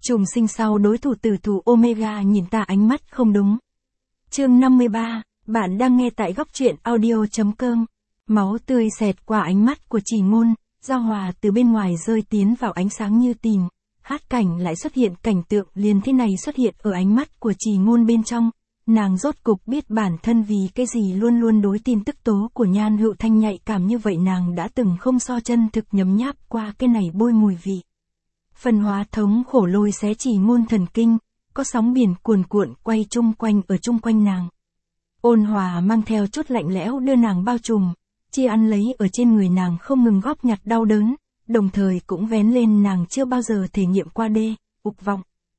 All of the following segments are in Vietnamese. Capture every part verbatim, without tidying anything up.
Trùng sinh sau đối thủ tử thủ Omega nhìn ta ánh mắt không đúng. Chương năm mươi ba, bạn đang nghe tại góc truyện audio.com. Máu tươi xẹt qua ánh mắt của Chỉ Ngôn, giao hòa từ bên ngoài rơi tiến vào ánh sáng như tìm. Hát cảnh lại xuất hiện cảnh tượng liền thế này xuất hiện ở ánh mắt của Chỉ Ngôn bên trong. Nàng rốt cục biết bản thân vì cái gì luôn luôn đối tin tức tố của Nhan Hữu Thanh nhạy cảm như vậy, nàng đã từng không so chân thực nhấm nháp qua cái này bôi mùi vị. Phân hóa thống khổ lôi xé Chỉ Ngôn thần kinh, có sóng biển cuồn cuộn quay chung quanh ở chung quanh nàng. Ôn hòa mang theo chút lạnh lẽo đưa nàng bao trùm, chia ăn lấy ở trên người nàng không ngừng góp nhặt đau đớn, đồng thời cũng vén lên nàng chưa bao giờ thể nghiệm qua đê, ục vọng.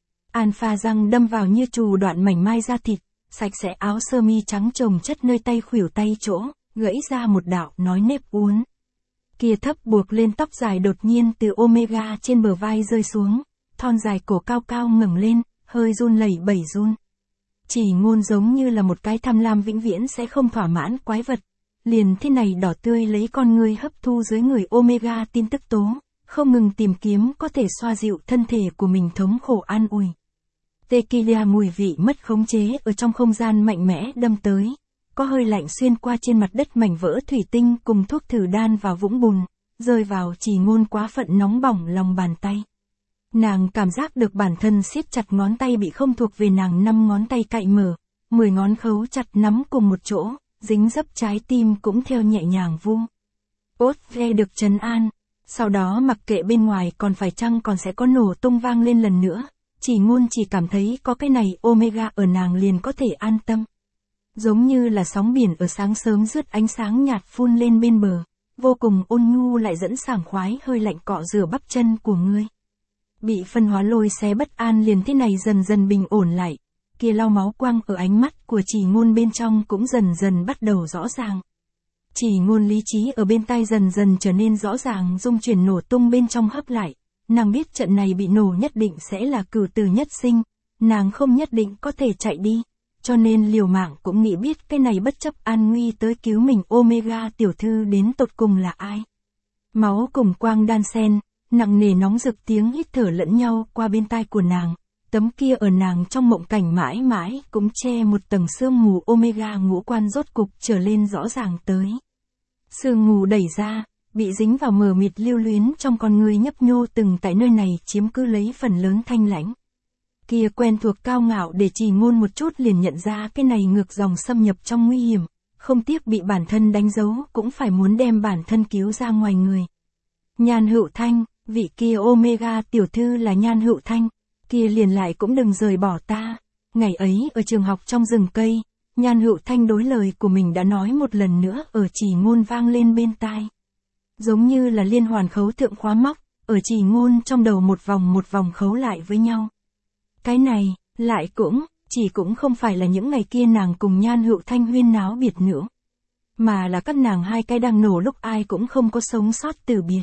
Alpha răng đâm vào như trù đoạn mảnh mai da thịt, sạch sẽ áo sơ mi trắng chồng chất nơi tay khuỷu tay chỗ, gãy ra một đạo nói nếp uốn. Kia thấp buộc lên tóc dài đột nhiên từ Omega trên bờ vai rơi xuống, thon dài cổ cao cao ngẩng lên, hơi run lẩy bẩy run. Chỉ Ngôn giống như là một cái tham lam vĩnh viễn sẽ không thỏa mãn quái vật, liền thế này đỏ tươi lấy con người hấp thu dưới người Omega tin tức tố, không ngừng tìm kiếm có thể xoa dịu thân thể của mình thống khổ an ủi. Tequila mùi vị mất khống chế ở trong không gian mạnh mẽ đâm tới, có hơi lạnh xuyên qua trên mặt đất mảnh vỡ thủy tinh cùng thuốc thử đan vào vũng bùn, rơi vào Chỉ Ngôn quá phận nóng bỏng lòng bàn tay. Nàng cảm giác được bản thân siết chặt ngón tay bị không thuộc về nàng, năm ngón tay cạy mở, mười ngón khấu chặt nắm cùng một chỗ, dính dấp trái tim cũng theo nhẹ nhàng vu. Ốt ve được trấn an, sau đó mặc kệ bên ngoài còn phải chăng còn sẽ có nổ tung vang lên lần nữa, Chỉ Ngôn chỉ cảm thấy có cái này Omega ở nàng liền có thể an tâm. Giống như là sóng biển ở sáng sớm rướt ánh sáng nhạt phun lên bên bờ, vô cùng ôn nhu lại dẫn sảng khoái hơi lạnh cọ rửa bắp chân của ngươi. Bị phân hóa lôi xé bất an liền thế này dần dần bình ổn lại, kia lau máu quang ở ánh mắt của Chỉ Ngôn bên trong cũng dần dần bắt đầu rõ ràng. Chỉ Ngôn lý trí ở bên tai dần dần trở nên rõ ràng, dung chuyển nổ tung bên trong hấp lại, nàng biết trận này bị nổ nhất định sẽ là cửu tử nhất sinh, nàng không nhất định có thể chạy đi, cho nên liều mạng cũng nghĩ biết cái này bất chấp an nguy tới cứu mình Omega tiểu thư đến tột cùng là ai. Máu cùng quang đan xen, nặng nề nóng rực tiếng hít thở lẫn nhau qua bên tai của nàng, tấm kia ở nàng trong mộng cảnh mãi mãi cũng che một tầng sương mù Omega ngũ quan rốt cục trở lên rõ ràng tới. Sương mù đẩy ra, bị dính vào mờ mịt lưu luyến trong con người nhấp nhô từng tại nơi này chiếm cứ lấy phần lớn thanh lãnh. Kia quen thuộc cao ngạo để Chỉ Ngôn một chút liền nhận ra cái này ngược dòng xâm nhập trong nguy hiểm, không tiếc bị bản thân đánh dấu cũng phải muốn đem bản thân cứu ra ngoài người. Nhan Hữu Thanh, vị kia Omega tiểu thư là Nhan Hữu Thanh, kia liền lại cũng đừng rời bỏ ta. Ngày ấy ở trường học trong rừng cây, Nhan Hữu Thanh đối lời của mình đã nói một lần nữa ở Chỉ Ngôn vang lên bên tai. Giống như là liên hoàn khấu thượng khóa móc, ở Chỉ Ngôn trong đầu một vòng một vòng khấu lại với nhau. Cái này, lại cũng, chỉ cũng không phải là những ngày kia nàng cùng Nhan Hữu Thanh huyên náo biệt nữa, mà là các nàng hai cái đang nổ lúc ai cũng không có sống sót từ biệt.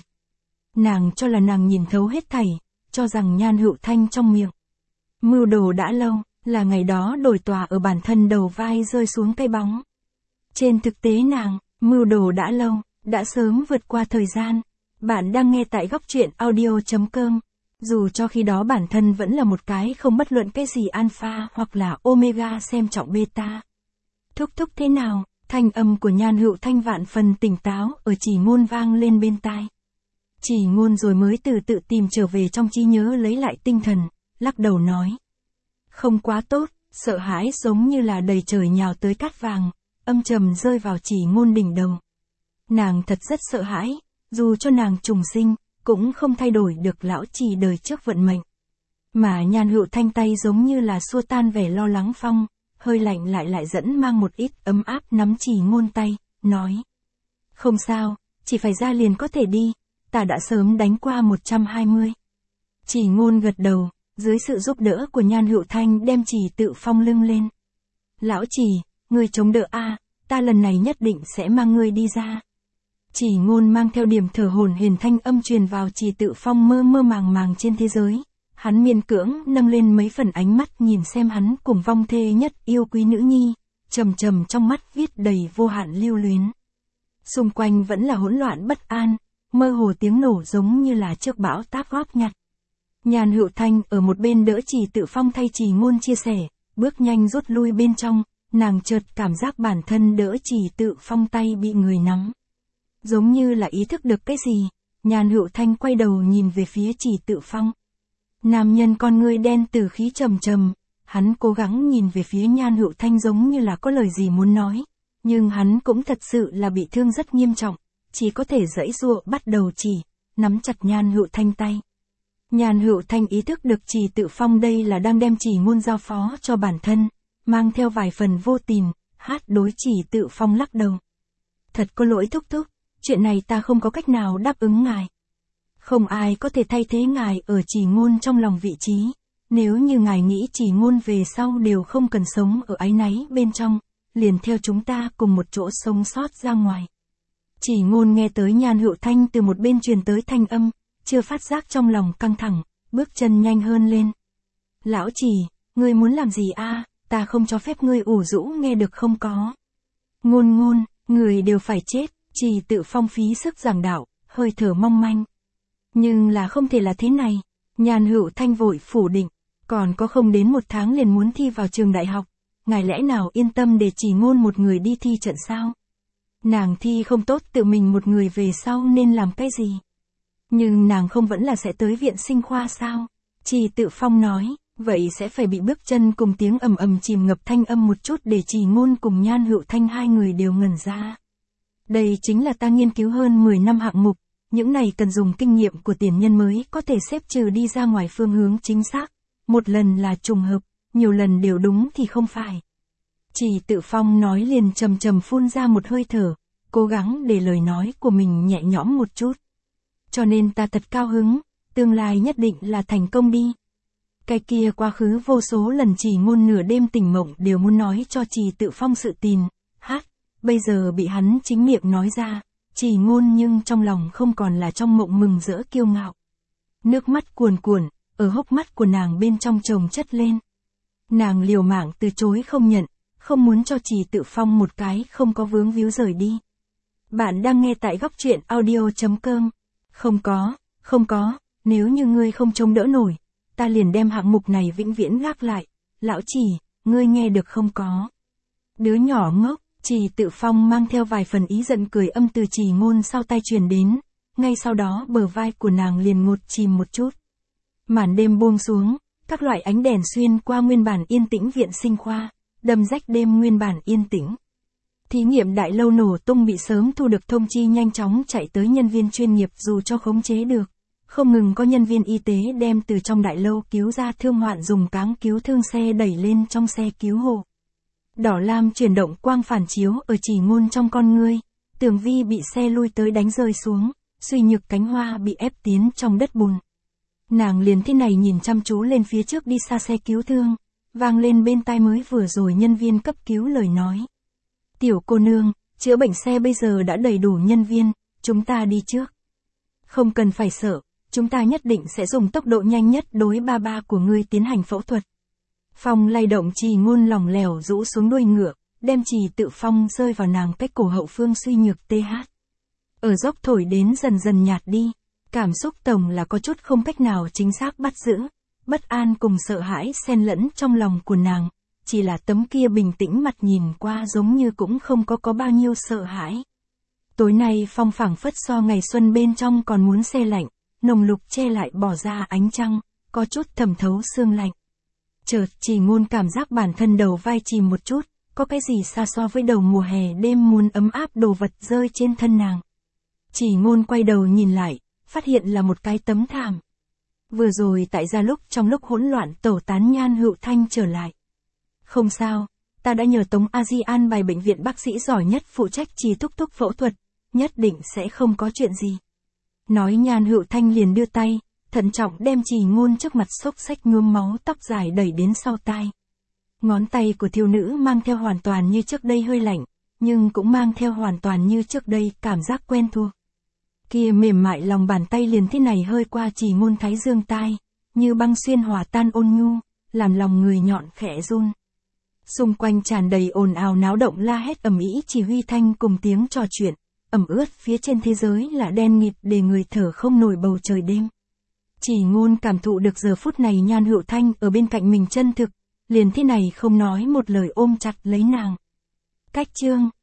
Nàng cho là nàng nhìn thấu hết thảy, cho rằng Nhan Hữu Thanh trong miệng mưu đồ đã lâu, là ngày đó đổi tòa ở bản thân đầu vai rơi xuống cây bóng. Trên thực tế nàng, mưu đồ đã lâu, đã sớm vượt qua thời gian. Bạn đang nghe tại góc truyện audio.com. Dù cho khi đó bản thân vẫn là một cái không bất luận cái gì alpha hoặc là omega xem trọng beta. Thúc thúc thế nào, thanh âm của Nhan Hữu Thanh vạn phần tỉnh táo ở Chỉ Ngôn vang lên bên tai. Chỉ Ngôn rồi mới từ tự tìm trở về trong trí nhớ lấy lại tinh thần, lắc đầu nói. Không quá tốt, sợ hãi giống như là đầy trời nhào tới cát vàng, âm trầm rơi vào Chỉ Ngôn đỉnh đầu. Nàng thật rất sợ hãi, dù cho nàng trùng sinh, cũng không thay đổi được lão Chỉ đời trước vận mệnh. Mà Nhan Hữu Thanh tay giống như là xua tan vẻ lo lắng phong, hơi lạnh lại lại dẫn mang một ít ấm áp nắm Chỉ Ngôn tay, nói. Không sao, chỉ phải ra liền có thể đi, ta đã sớm đánh qua một trăm hai mươi. Chỉ Ngôn gật đầu, dưới sự giúp đỡ của Nhan Hữu Thanh đem Chỉ tự phong lưng lên. Lão Chỉ, ngươi chống đỡ a, ta lần này nhất định sẽ mang ngươi đi ra. Chỉ Ngôn mang theo điểm thở hổn hển thanh âm truyền vào Chỉ tự phong mơ mơ màng màng trên thế giới. Hắn miên cưỡng nâng lên mấy phần ánh mắt nhìn xem hắn cùng vong thê nhất yêu quý nữ nhi, trầm trầm trong mắt viết đầy vô hạn lưu luyến. Xung quanh vẫn là hỗn loạn bất an, mơ hồ tiếng nổ giống như là trước bão táp góp nhặt. Nhan Hữu Thanh ở một bên đỡ Trì Tự Phong thay Trì Ngôn chia sẻ, bước nhanh rút lui bên trong, nàng chợt cảm giác bản thân đỡ Trì Tự Phong tay bị người nắm. Giống như là ý thức được cái gì, Nhan Hữu Thanh quay đầu nhìn về phía Trì Tự Phong. Nam nhân con ngươi đen từ khí trầm trầm, hắn cố gắng nhìn về phía Nhan Hữu Thanh giống như là có lời gì muốn nói, nhưng hắn cũng thật sự là bị thương rất nghiêm trọng, chỉ có thể giãy giụa bắt đầu chỉ, nắm chặt Nhan Hữu Thanh tay. Nhan Hữu Thanh ý thức được Trì Tự Phong đây là đang đem Trì Ngôn giao phó cho bản thân, mang theo vài phần vô tình, hát đối Trì Tự Phong lắc đầu. Thật có lỗi thúc thúc, chuyện này ta không có cách nào đáp ứng ngài. Không ai có thể thay thế ngài ở Trì Ngôn trong lòng vị trí, nếu như ngài nghĩ Trì Ngôn về sau đều không cần sống ở áy náy bên trong, liền theo chúng ta cùng một chỗ sống sót ra ngoài. Trì Ngôn nghe tới Nhan Hữu Thanh từ một bên truyền tới thanh âm, chưa phát giác trong lòng căng thẳng, bước chân nhanh hơn lên. Lão Trì, ngươi muốn làm gì a? Ta không cho phép ngươi ủ rũ nghe được không có. Ngôn ngôn, người đều phải chết, Trì Tự Phong phí sức giảng đạo, hơi thở mong manh. Nhưng là không thể là thế này, Nhan Hữu Thanh vội phủ định, còn có không đến một tháng liền muốn thi vào trường đại học, ngài lẽ nào yên tâm để Trì Ngôn một người đi thi trận sao? Nàng thi không tốt tự mình một người về sau nên làm cái gì? Nhưng nàng không vẫn là sẽ tới viện sinh khoa sao? Trì Tự Phong nói, vậy sẽ phải bị bước chân cùng tiếng ầm ầm chìm ngập thanh âm một chút để Trì Ngôn cùng Nhan Hữu Thanh hai người đều ngẩn ra. Đây chính là ta nghiên cứu hơn mười năm hạng mục, những này cần dùng kinh nghiệm của tiền nhân mới có thể xếp trừ đi ra ngoài phương hướng chính xác, một lần là trùng hợp, nhiều lần đều đúng thì không phải. Trì Tự Phong nói liền trầm trầm phun ra một hơi thở, cố gắng để lời nói của mình nhẹ nhõm một chút. Cho nên ta thật cao hứng, tương lai nhất định là thành công đi. Cái kia quá khứ vô số lần Trì Ngôn nửa đêm tỉnh mộng đều muốn nói cho Trì Tự Phong sự tình, hát, bây giờ bị hắn chính miệng nói ra, Trì Ngôn nhưng trong lòng không còn là trong mộng mừng rỡ kiêu ngạo. Nước mắt cuồn cuộn, ở hốc mắt của nàng bên trong chồng chất lên. Nàng liều mạng từ chối không nhận, không muốn cho Trì Tự Phong một cái không có vướng víu rời đi. Bạn đang nghe tại góc truyện audio chấm com. Không có, không có, nếu như ngươi không chống đỡ nổi, ta liền đem hạng mục này vĩnh viễn gác lại. Lão Trì, ngươi nghe được không có? Đứa nhỏ ngốc, Trì Tự Phong mang theo vài phần ý giận cười âm từ Trì Ngôn sau tai truyền đến, ngay sau đó bờ vai của nàng liền ngột chìm một chút. Màn đêm buông xuống, các loại ánh đèn xuyên qua nguyên bản yên tĩnh viện sinh khoa, đâm rách đêm nguyên bản yên tĩnh. Thí nghiệm đại lâu nổ tung bị sớm thu được thông chi nhanh chóng chạy tới nhân viên chuyên nghiệp dù cho khống chế được. Không ngừng có nhân viên y tế đem từ trong đại lâu cứu ra thương hoạn dùng cáng cứu thương xe đẩy lên trong xe cứu hộ. Đỏ lam chuyển động quang phản chiếu ở Trì Ngôn trong con ngươi, tường vi bị xe lui tới đánh rơi xuống, suy nhược cánh hoa bị ép tiến trong đất bùn. Nàng liền thế này nhìn chăm chú lên phía trước đi xa xe cứu thương, vang lên bên tai mới vừa rồi nhân viên cấp cứu lời nói. Tiểu cô nương, chữa bệnh xe bây giờ đã đầy đủ nhân viên, chúng ta đi trước. Không cần phải sợ, chúng ta nhất định sẽ dùng tốc độ nhanh nhất đối ba ba của ngươi tiến hành phẫu thuật. Phong lay động Trì Ngôn lỏng lẻo rũ xuống đuôi ngựa, đem Trì Tự Phong rơi vào nàng cách cổ hậu phương suy nhược tê hát. Ở dốc thổi đến dần dần nhạt đi, cảm xúc tổng là có chút không cách nào chính xác bắt giữ, bất an cùng sợ hãi xen lẫn trong lòng của nàng, chỉ là tấm kia bình tĩnh mặt nhìn qua giống như cũng không có có bao nhiêu sợ hãi. Tối nay phong phảng phất so ngày xuân bên trong còn muốn se lạnh, nồng lục che lại bỏ ra ánh trăng, có chút thẩm thấu xương lạnh. Chợt Trì Ngôn cảm giác bản thân đầu vai chìm một chút, có cái gì xa so với đầu mùa hè đêm muốn ấm áp đồ vật rơi trên thân nàng. Trì Ngôn quay đầu nhìn lại, phát hiện là một cái tấm thảm. Vừa rồi tại ra lúc trong lúc hỗn loạn tẩu tán Nhan Hữu Thanh trở lại. Không sao, ta đã nhờ Tống A Di an bài bệnh viện bác sĩ giỏi nhất phụ trách Trì thúc thúc phẫu thuật, nhất định sẽ không có chuyện gì. Nói Nhan Hữu Thanh liền đưa tay, thận trọng đem Trì Ngôn trước mặt xốc xách nhuốm máu tóc dài đẩy đến sau tai. Ngón tay của thiếu nữ mang theo hoàn toàn như trước đây hơi lạnh, nhưng cũng mang theo hoàn toàn như trước đây cảm giác quen thuộc. Kia mềm mại lòng bàn tay liền thế này hơi qua Trì Ngôn thái dương tai, như băng xuyên hòa tan ôn nhu, làm lòng người nhọn khẽ run. Xung quanh tràn đầy ồn ào náo động la hét ầm ĩ chỉ huy thanh cùng tiếng trò chuyện, ẩm ướt phía trên thế giới là đen nghịt để người thở không nổi bầu trời đêm. Chỉ ngôn cảm thụ được giờ phút này Nhan Hữu Thanh ở bên cạnh mình chân thực, liền thế này không nói một lời ôm chặt lấy nàng. Cách chương